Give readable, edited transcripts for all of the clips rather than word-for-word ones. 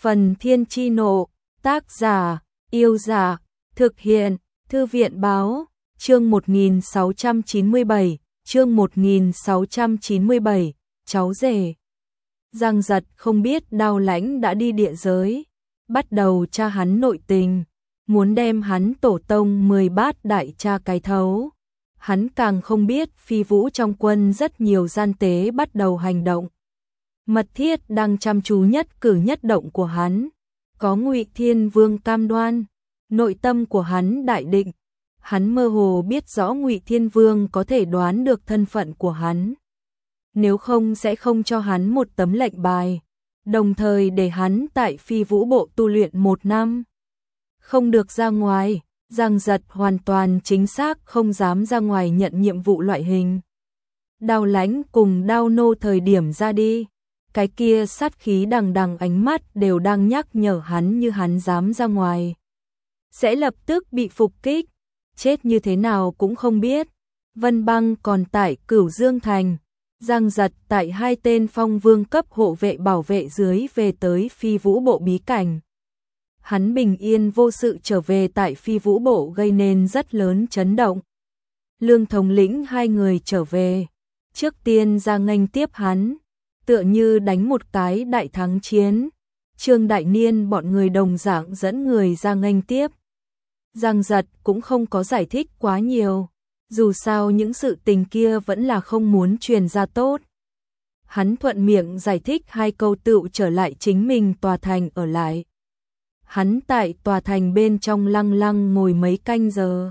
Phần Thiên Chi Nộ, tác giả, Yêu Giả, thực hiện, Thư viện Báo, chương 1697, chương 1697, cháu rể. Giang Giật không biết Đao Lãnh đã đi địa giới, bắt đầu tra hắn nội tình, muốn đem hắn tổ tông 10 bát đại tra cái thấu. Hắn càng không biết Phi Vũ trong quân rất nhiều gian tế bắt đầu hành động. Mật thiết đang chăm chú nhất cử nhất động của hắn, có Ngụy Thiên Vương cam đoan, nội tâm của hắn đại định, hắn mơ hồ biết rõ Ngụy Thiên Vương có thể đoán được thân phận của hắn. Nếu không sẽ không cho hắn một tấm lệnh bài, đồng thời để hắn tại Phi Vũ bộ tu luyện 1 năm. Không được ra ngoài, Giang Giật hoàn toàn chính xác không dám ra ngoài nhận nhiệm vụ loại hình. Đao Lãnh cùng Đao Nô thời điểm ra đi, cái kia sát khí đằng đằng ánh mắt đều đang nhắc nhở hắn như hắn dám ra ngoài, sẽ lập tức bị phục kích, chết như thế nào cũng không biết. Vân Băng còn tại Cửu Dương Thành, Giang Giật tại 2 tên phong vương cấp hộ vệ bảo vệ dưới về tới Phi Vũ bộ bí cảnh. Hắn bình yên vô sự trở về tại Phi Vũ bộ gây nên rất lớn chấn động. Lương thống lĩnh 2 người trở về, trước tiên ra nghênh tiếp hắn, tựa như đánh một cái đại thắng chiến. Trương Đại Niên bọn người đồng dạng dẫn người ra nghênh tiếp. Giang Giật cũng không có giải thích quá nhiều, dù sao những sự tình kia vẫn là không muốn truyền ra tốt. Hắn thuận miệng giải thích 2 câu tựu trở lại chính mình tòa thành ở lại. Hắn tại tòa thành bên trong lăng lăng ngồi mấy canh giờ,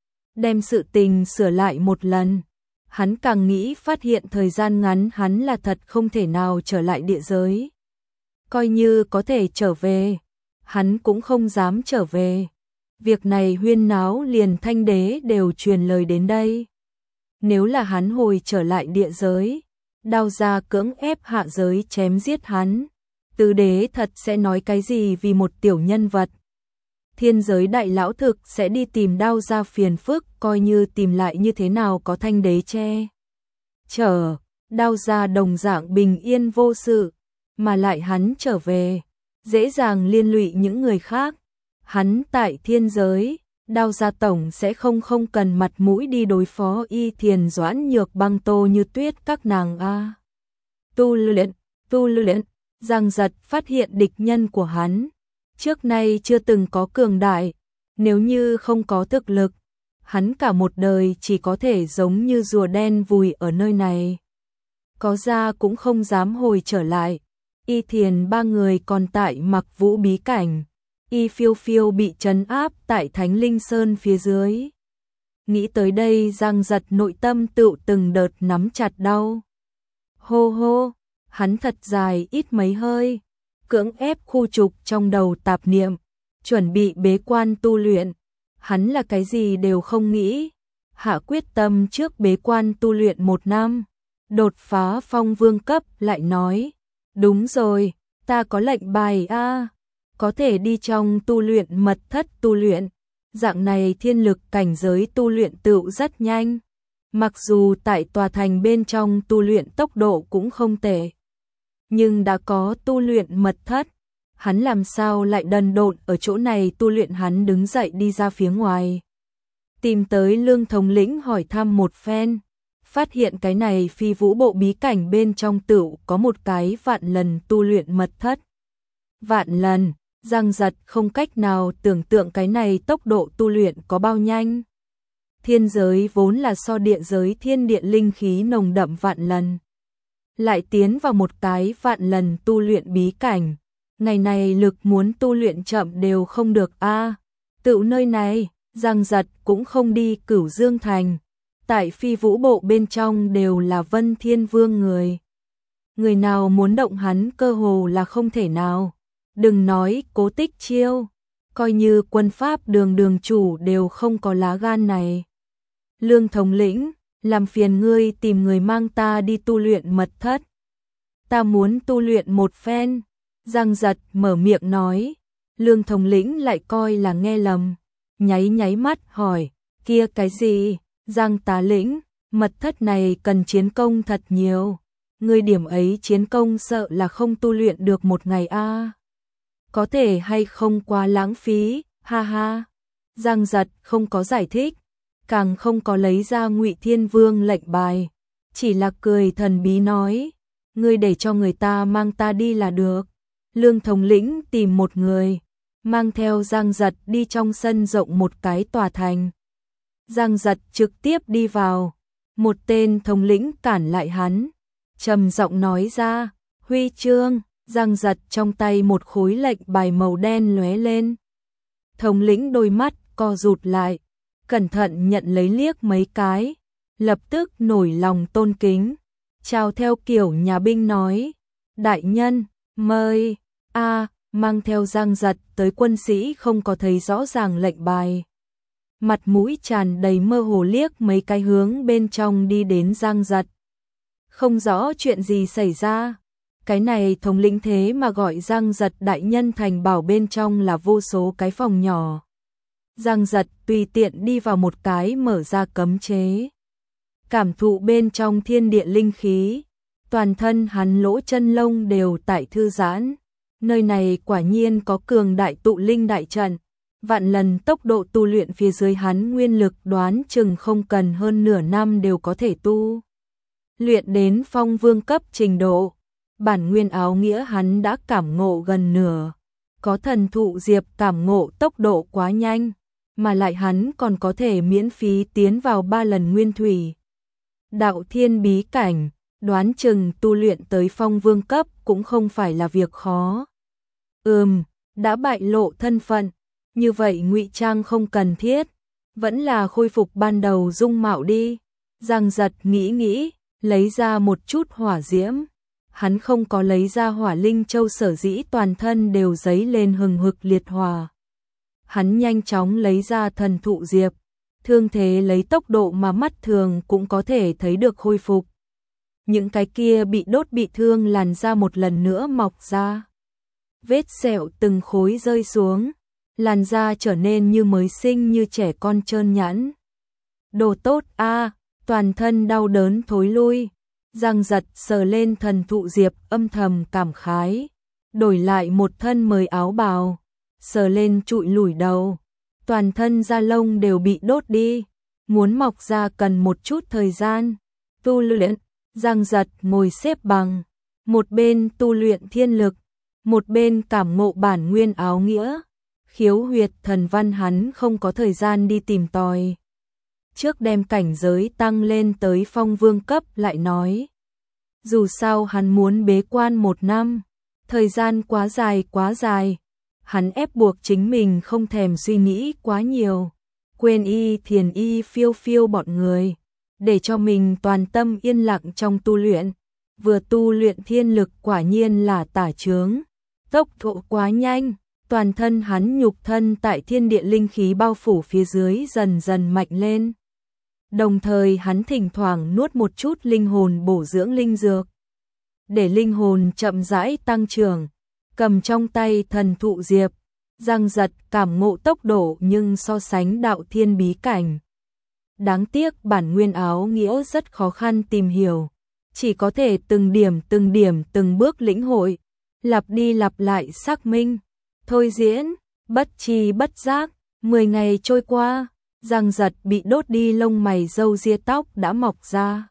đem sự tình sửa lại một lần. Hắn càng nghĩ phát hiện thời gian ngắn hắn là thật không thể nào trở lại địa giới. Coi như có thể trở về, hắn cũng không dám trở về. Việc này huyên náo liền Thanh Đế đều truyền lời đến đây. Nếu là hắn hồi trở lại địa giới, Đao gia cưỡng ép hạ giới chém giết hắn, Tứ Đế thật sẽ nói cái gì vì một tiểu nhân vật. Thiên giới đại lão thực sẽ đi tìm Đao gia phiền phức, coi như tìm lại như thế nào có Thanh Đế che chở, Đao gia đồng dạng bình yên vô sự, mà lại hắn trở về, dễ dàng liên lụy những người khác. Hắn tại thiên giới, Đao gia tổng sẽ không cần mặt mũi đi đối phó Y Thiền Doãn Nhược Băng Tô Như Tuyết các nàng a. Tu luyện, Giang Giật phát hiện địch nhân của hắn trước nay chưa từng có cường đại, nếu như không có thực lực, hắn cả một đời chỉ có thể giống như rùa đen vùi ở nơi này. Có ra cũng không dám hồi trở lại. Y Thiền 3 người còn tại Mặc Vũ bí cảnh, Y Phiêu Phiêu bị trấn áp tại Thánh Linh Sơn phía dưới. Nghĩ tới đây Giang Giật nội tâm tựu từng đợt nắm chặt đau. Hô hô, hắn thật dài ít mấy hơi, cưỡng ép khu trục trong đầu tạp niệm, chuẩn bị bế quan tu luyện. Hắn là cái gì đều không nghĩ, hạ quyết tâm trước bế quan tu luyện 1 năm, đột phá phong vương cấp lại nói, đúng rồi, ta có lệnh bài a, có thể đi trong tu luyện mật thất tu luyện, dạng này thiên lực cảnh giới tu luyện tựu rất nhanh, mặc dù tại tòa thành bên trong tu luyện tốc độ cũng không tệ, nhưng đã có tu luyện mật thất, hắn làm sao lại đần độn ở chỗ này tu luyện. Hắn đứng dậy đi ra phía ngoài, tìm tới Lương thống lĩnh hỏi thăm một phen, phát hiện cái này Phi Vũ bộ bí cảnh bên trong tựu có một cái vạn lần tu luyện mật thất. Vạn lần, Giang Giật không cách nào tưởng tượng cái này tốc độ tu luyện có bao nhanh. Thiên giới vốn là so địa giới thiên địa linh khí nồng đậm vạn lần, lại tiến vào một cái vạn lần tu luyện bí cảnh. Ngày này lực muốn tu luyện chậm đều không được a. Tựu nơi này, Giang Giật cũng không đi Cửu Dương Thành. Tại Phi Vũ bộ bên trong đều là Vân Thiên Vương người. Người nào muốn động hắn cơ hồ là không thể nào. Đừng nói Cố Tích Chiêu, coi như quân pháp đường chủ đều không có lá gan này. Lương thống lĩnh, làm phiền ngươi tìm người mang ta đi tu luyện mật thất. Ta muốn tu luyện một phen. Giang Giật mở miệng nói, Lương thống lĩnh lại coi là nghe lầm, nháy mắt hỏi, kia cái gì? Giang tá lĩnh, mật thất này cần chiến công thật nhiều, ngươi điểm ấy chiến công sợ là không tu luyện được 1 ngày a. có thể hay không quá lãng phí, ha ha. Giang Giật không có giải thích, càng không có lấy ra Ngụy Thiên Vương lệnh bài, chỉ là cười thần bí nói, ngươi để cho người ta mang ta đi là được. Lương thống lĩnh tìm một người, mang theo Giang Giật đi trong sân rộng một cái tòa thành. Giang Giật trực tiếp đi vào, một tên thống lĩnh cản lại hắn, trầm giọng nói ra, huy chương. Giang Giật trong tay một khối lệnh bài màu đen lóe lên. Thống lĩnh đôi mắt co rụt lại, cẩn thận nhận lấy liếc mấy cái, lập tức nổi lòng tôn kính, chào theo kiểu nhà binh nói, đại nhân, mời. Mang theo Giang Giật tới quân sĩ không có thấy rõ ràng lệnh bài. Mặt mũi tràn đầy mơ hồ liếc mấy cái hướng bên trong đi đến Giang Giật. Không rõ chuyện gì xảy ra. Cái này thống lĩnh thế mà gọi Giang Giật đại nhân, thành bảo bên trong là vô số cái phòng nhỏ. Giang Giật tùy tiện đi vào một cái mở ra cấm chế. Cảm thụ bên trong thiên địa linh khí, toàn thân hắn lỗ chân lông đều tại thư giãn. Nơi này quả nhiên có cường đại tụ linh đại trận, vạn lần tốc độ tu luyện phía dưới hắn nguyên lực đoán chừng không cần hơn nửa năm đều có thể tu luyện đến phong vương cấp trình độ. Bản nguyên áo nghĩa hắn đã cảm ngộ gần nửa, có thần thụ diệp cảm ngộ tốc độ quá nhanh, mà lại hắn còn có thể miễn phí tiến vào 3 lần nguyên thủy. Đạo thiên bí cảnh, đoán chừng tu luyện tới phong vương cấp cũng không phải là việc khó. Đã bại lộ thân phận, như vậy ngụy trang không cần thiết, vẫn là khôi phục ban đầu dung mạo đi. Giang Giật nghĩ, lấy ra một chút hỏa diễm. Hắn không có lấy ra hỏa linh châu, sở dĩ toàn thân đều dấy lên hừng hực liệt hỏa. Hắn nhanh chóng lấy ra thần thụ diệp, thương thế lấy tốc độ mà mắt thường cũng có thể thấy được khôi phục. Những cái kia bị đốt bị thương làn da một lần nữa mọc ra. Vết sẹo từng khối rơi xuống, làn da trở nên như mới sinh, như trẻ con trơn nhẵn. Đồ tốt a, toàn thân đau đớn thối lui. Giang Giật sờ lên thần thụ diệp âm thầm cảm khái, đổi lại một thân mới áo bào, sờ lên trụi lủi đầu, toàn thân da lông đều bị đốt đi, muốn mọc ra cần một chút thời gian. Tu luyện, Giang Giật ngồi xếp bằng, một bên tu luyện thiên lực, một bên cảm ngộ bản nguyên áo nghĩa, khiếu huyệt thần văn hắn không có thời gian đi tìm tòi. Trước đem cảnh giới tăng lên tới phong vương cấp lại nói. Dù sao hắn muốn bế quan 1 năm, thời gian quá dài. Hắn ép buộc chính mình không thèm suy nghĩ quá nhiều, quên y thiền y phiêu phiêu bọn người, để cho mình toàn tâm yên lặng trong tu luyện. Vừa tu luyện thiên lực quả nhiên là tả chướng, tốc độ quá nhanh, toàn thân hắn nhục thân tại thiên địa linh khí bao phủ phía dưới dần dần mạnh lên. Đồng thời hắn thỉnh thoảng nuốt một chút linh hồn bổ dưỡng linh dược, để linh hồn chậm rãi tăng trưởng. Cầm trong tay thần thụ diệp, Giang Giật cảm ngộ tốc độ nhưng so sánh đạo thiên bí cảnh. Đáng tiếc bản nguyên áo nghĩa rất khó khăn tìm hiểu, chỉ có thể từng điểm từng bước lĩnh hội, lặp đi lặp lại xác minh, thôi diễn, bất tri bất giác, 10 ngày trôi qua. Giang Giật bị đốt đi lông mày râu ria tóc đã mọc ra,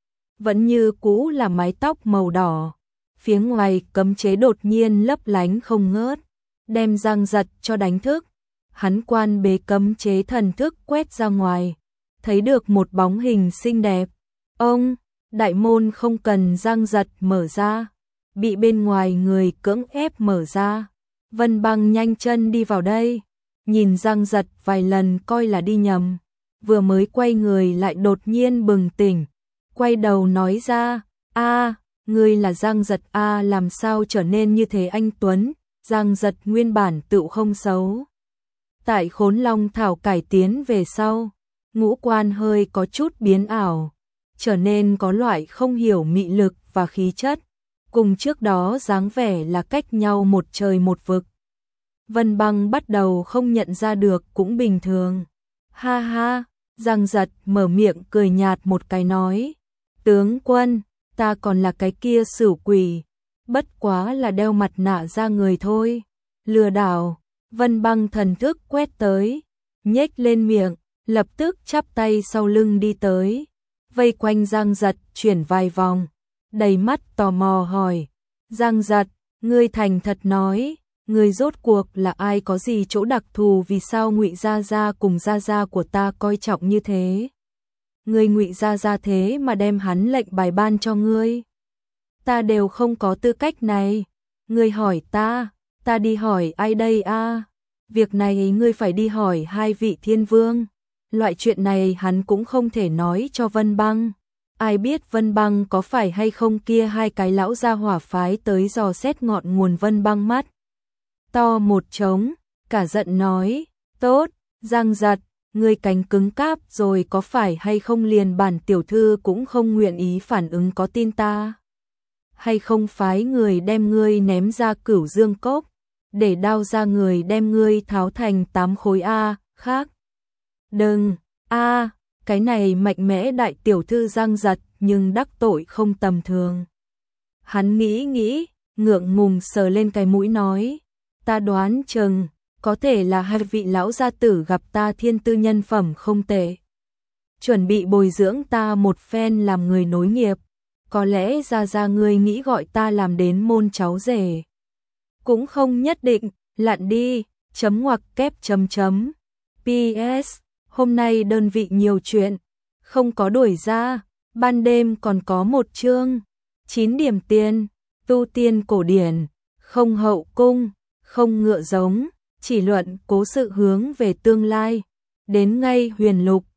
vẫn như cũ là mái tóc màu đỏ. Phía ngoài cấm chế đột nhiên lấp lánh không ngớt, đem Giang Giật cho đánh thức. Hắn quan bế cấm chế thần thức quét ra ngoài, thấy được một bóng hình xinh đẹp. Ông, đại môn không cần Giang Giật mở ra, bị bên ngoài người cưỡng ép mở ra. Vân Băng nhanh chân đi vào đây, nhìn Giang Giật vài lần coi là đi nhầm, vừa mới quay người lại đột nhiên bừng tỉnh, quay đầu nói ra, ngươi là Giang Giật làm sao trở nên như thế anh Tuấn. Giang Giật nguyên bản tựu không xấu, tại Khốn Long Thảo cải tiến về sau, ngũ quan hơi có chút biến ảo, trở nên có loại không hiểu mị lực và khí chất, cùng trước đó dáng vẻ là cách nhau một trời một vực. Vân Băng bắt đầu không nhận ra được cũng bình thường. Ha ha, Giang Giật mở miệng cười nhạt một cái nói, tướng quân, ta còn là cái kia Sửu Quỷ, bất quá là đeo mặt nạ ra người thôi. lừa đảo. Vân Băng thần thức quét tới, nhếch lên miệng, lập tức chắp tay sau lưng đi tới, vây quanh Giang Giật chuyển vài vòng, đầy mắt tò mò hỏi, Giang Giật, ngươi thành thật nói, ngươi rốt cuộc là ai, có gì chỗ đặc thù, vì sao Ngụy Gia Gia cùng Gia Gia của ta coi trọng như thế? Ngươi Ngụy Gia Gia thế mà đem hắn lệnh bài ban cho ngươi. Ta đều không có tư cách này, ngươi hỏi ta đi hỏi ai đây a? Việc này ngươi phải đi hỏi hai vị thiên vương. Loại chuyện này hắn cũng không thể nói cho Vân Băng. Ai biết Vân Băng có phải hay không, kia hai cái lão gia hỏa phái tới dò xét ngọn nguồn. Vân Băng mắt to một trống, cả giận nói, tốt, Giang Giật, ngươi cánh cứng cáp rồi có phải hay không, liền bản tiểu thư cũng không nguyện ý phản ứng, có tin ta hay không phái người đem ngươi ném ra Cửu Dương Cốc, để đao ra người đem ngươi tháo thành 8 khối a, khác. Đừng, a, cái này mạnh mẽ đại tiểu thư Giang Giật nhưng đắc tội không tầm thường. Hắn nghĩ, ngượng ngùng sờ lên cái mũi nói, ta đoán chừng có thể là hai vị lão gia tử gặp ta thiên tư nhân phẩm không tệ, chuẩn bị bồi dưỡng ta một phen làm người nối nghiệp. Có lẽ Gia ngươi nghĩ gọi ta làm đến môn cháu rể. Cũng không nhất định, lặn đi, chấm ngoặc kép chấm chấm. PS, hôm nay đơn vị nhiều chuyện, không có đuổi ra, ban đêm còn có một chương, 9 điểm tiền, tu tiên cổ điển, không hậu cung, không ngựa giống, chỉ luận cố sự hướng về tương lai, đến ngay huyền lục.